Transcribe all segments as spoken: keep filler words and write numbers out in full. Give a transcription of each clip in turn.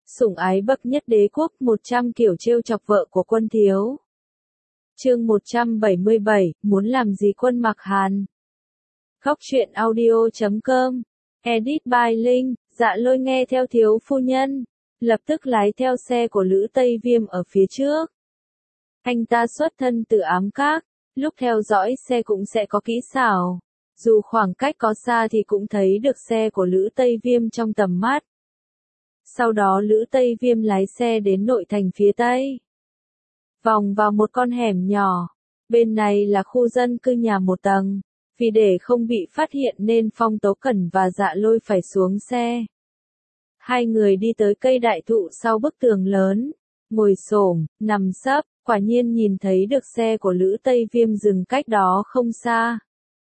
Sủng ái bậc nhất đế quốc, một trăm kiểu trêu chọc vợ của Quân Thiếu. Chương một trăm bảy mươi bảy, muốn làm gì Quân Mặc Hàn. Góc truyện audio chấm com. Edit by Linh. Dạ Lôi nghe theo thiếu phu nhân, lập tức lái theo xe của Lữ Tây Viêm ở phía trước. Anh ta xuất thân từ ám các, lúc theo dõi xe cũng sẽ có kỹ xảo. Dù khoảng cách có xa thì cũng thấy được xe của Lữ Tây Viêm trong tầm mắt. Sau đó Lữ Tây Viêm lái xe đến nội thành phía Tây. Vòng vào một con hẻm nhỏ. Bên này là khu dân cư nhà một tầng. Vì để không bị phát hiện nên Phong Tố Cẩn và Dạ Lôi phải xuống xe. Hai người đi tới cây đại thụ sau bức tường lớn. Ngồi xổm, nằm sấp, quả nhiên nhìn thấy được xe của Lữ Tây Viêm dừng cách đó không xa.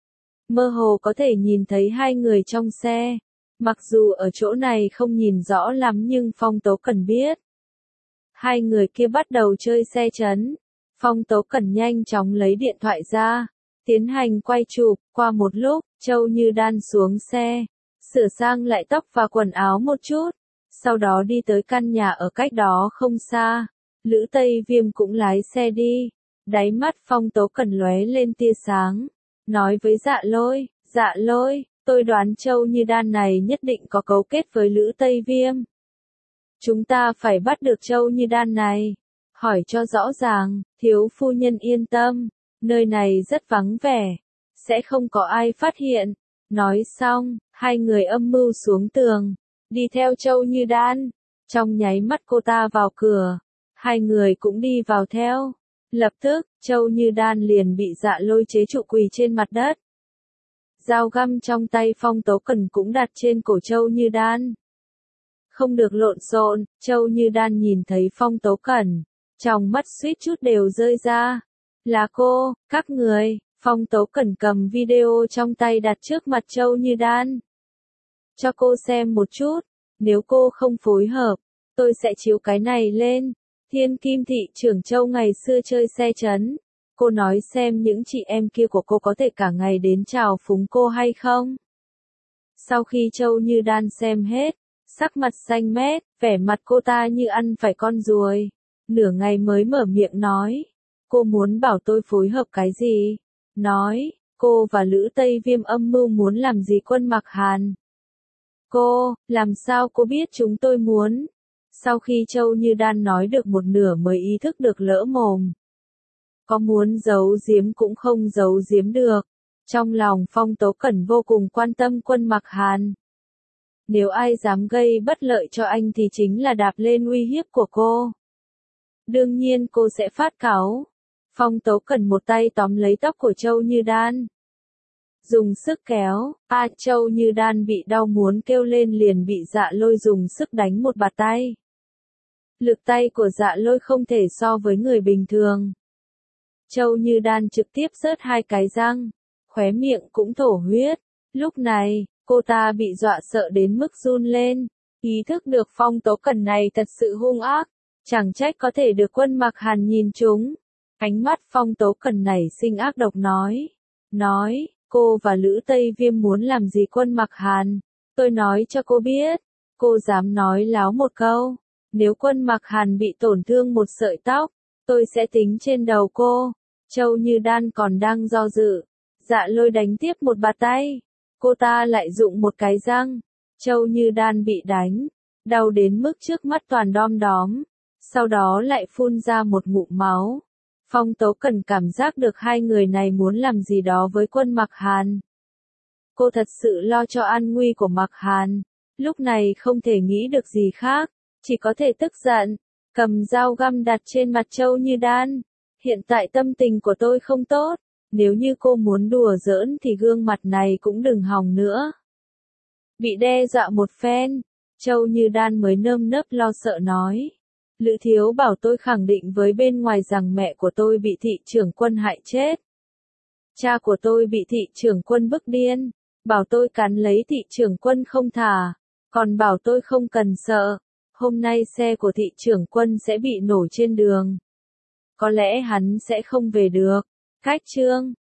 Mơ hồ có thể nhìn thấy hai người trong xe. Mặc dù ở chỗ này không nhìn rõ lắm nhưng Phong Tố Cẩn biết. Hai người kia bắt đầu chơi xe chấn. Phong Tố Cẩn nhanh chóng lấy điện thoại ra, tiến hành quay chụp. Qua một lúc, Châu Như Đan xuống xe, sửa sang lại tóc và quần áo một chút. Sau đó đi tới căn nhà ở cách đó không xa. Lữ Tây Viêm cũng lái xe đi. Đáy mắt Phong Tố Cẩn lóe lên tia sáng. Nói với Dạ Lôi, Dạ Lôi, tôi đoán Châu Như Đan này nhất định có cấu kết với Lữ Tây Viêm. Chúng ta phải bắt được Châu Như Đan này. Hỏi cho rõ ràng, thiếu phu nhân yên tâm. Nơi này rất vắng vẻ. Sẽ không có ai phát hiện. Nói xong, hai người âm mưu xuống tường. Đi theo Châu Như Đan. Trong nháy mắt cô ta vào cửa. Hai người cũng đi vào theo. Lập tức, Châu Như Đan liền bị Dạ Lôi chế trụ quỳ trên mặt đất. Dao găm trong tay Phong Tố Cẩn cũng đặt trên cổ Châu Như Đan. Không được lộn xộn, Châu Như Đan nhìn thấy Phong Tố Cẩn. Trong mắt suýt chút đều rơi ra. Là cô, các người. Phong Tố Cẩn cầm video trong tay đặt trước mặt Châu Như Đan. Cho cô xem một chút. Nếu cô không phối hợp, tôi sẽ chiếu cái này lên. Thiên Kim thị trưởng Châu ngày xưa chơi xe chấn. Cô nói xem những chị em kia của cô có thể cả ngày đến chào phúng cô hay không? Sau khi Châu Như Đan xem hết, sắc mặt xanh mét, vẻ mặt cô ta như ăn phải con ruồi. Nửa ngày mới mở miệng nói. Cô muốn bảo tôi phối hợp cái gì? Nói, cô và Lữ Tây Viêm âm mưu muốn làm gì Quân Mặc Hàn? Cô, làm sao cô biết chúng tôi muốn? Sau khi Châu Như Đan nói được một nửa mới ý thức được lỡ mồm. Có muốn giấu giếm cũng không giấu giếm được. Trong lòng Phong Tố Cẩn vô cùng quan tâm Quân Mặc Hàn. Nếu ai dám gây bất lợi cho anh thì chính là đạp lên uy hiếp của cô. Đương nhiên cô sẽ phát cáu. Phong Tố Cẩn một tay tóm lấy tóc của Châu Như Đan. Dùng sức kéo, a à, Châu Như Đan bị đau muốn kêu lên liền bị Dạ Lôi dùng sức đánh một bạt tay. Lực tay của Dạ Lôi không thể so với người bình thường. Châu Như Đan trực tiếp rớt hai cái răng, khóe miệng cũng thổ huyết. Lúc này, cô ta bị dọa sợ đến mức run lên. Ý thức được Phong Tố Cẩn này thật sự hung ác, chẳng trách có thể được Quân Mặc Hàn nhìn trúng. Ánh mắt Phong Tố Cẩn nảy sinh ác độc nói. Nói, cô và Lữ Tây Viêm muốn làm gì Quân Mặc Hàn? Tôi nói cho cô biết, cô dám nói láo một câu. Nếu Quân Mặc Hàn bị tổn thương một sợi tóc, tôi sẽ tính trên đầu cô. Châu Như Đan còn đang do dự. Dạ Lôi đánh tiếp một bạt tay. Cô ta lại dụng một cái răng. Châu Như Đan bị đánh. Đau đến mức trước mắt toàn đom đóm. Sau đó lại phun ra một ngụm máu. Phong Tố Cẩn cảm giác được hai người này muốn làm gì đó với Quân Mặc Hàn. Cô thật sự lo cho an nguy của Mặc Hàn. Lúc này không thể nghĩ được gì khác. Chỉ có thể tức giận. Cầm dao găm đặt trên mặt Châu Như Đan. Hiện tại tâm tình của tôi không tốt. Nếu như cô muốn đùa giỡn thì gương mặt này cũng đừng hòng nữa. Bị đe dọa một phen. Châu Như Đan mới nơm nớp lo sợ nói. Lữ thiếu bảo tôi khẳng định với bên ngoài rằng mẹ của tôi bị thị trưởng Quân hại chết. Cha của tôi bị thị trưởng Quân bức điên. Bảo tôi cắn lấy thị trưởng Quân không thả. Còn bảo tôi không cần sợ. Hôm nay xe của thị trưởng Quân sẽ bị nổ trên đường. Có lẽ hắn sẽ không về được. Cách chương.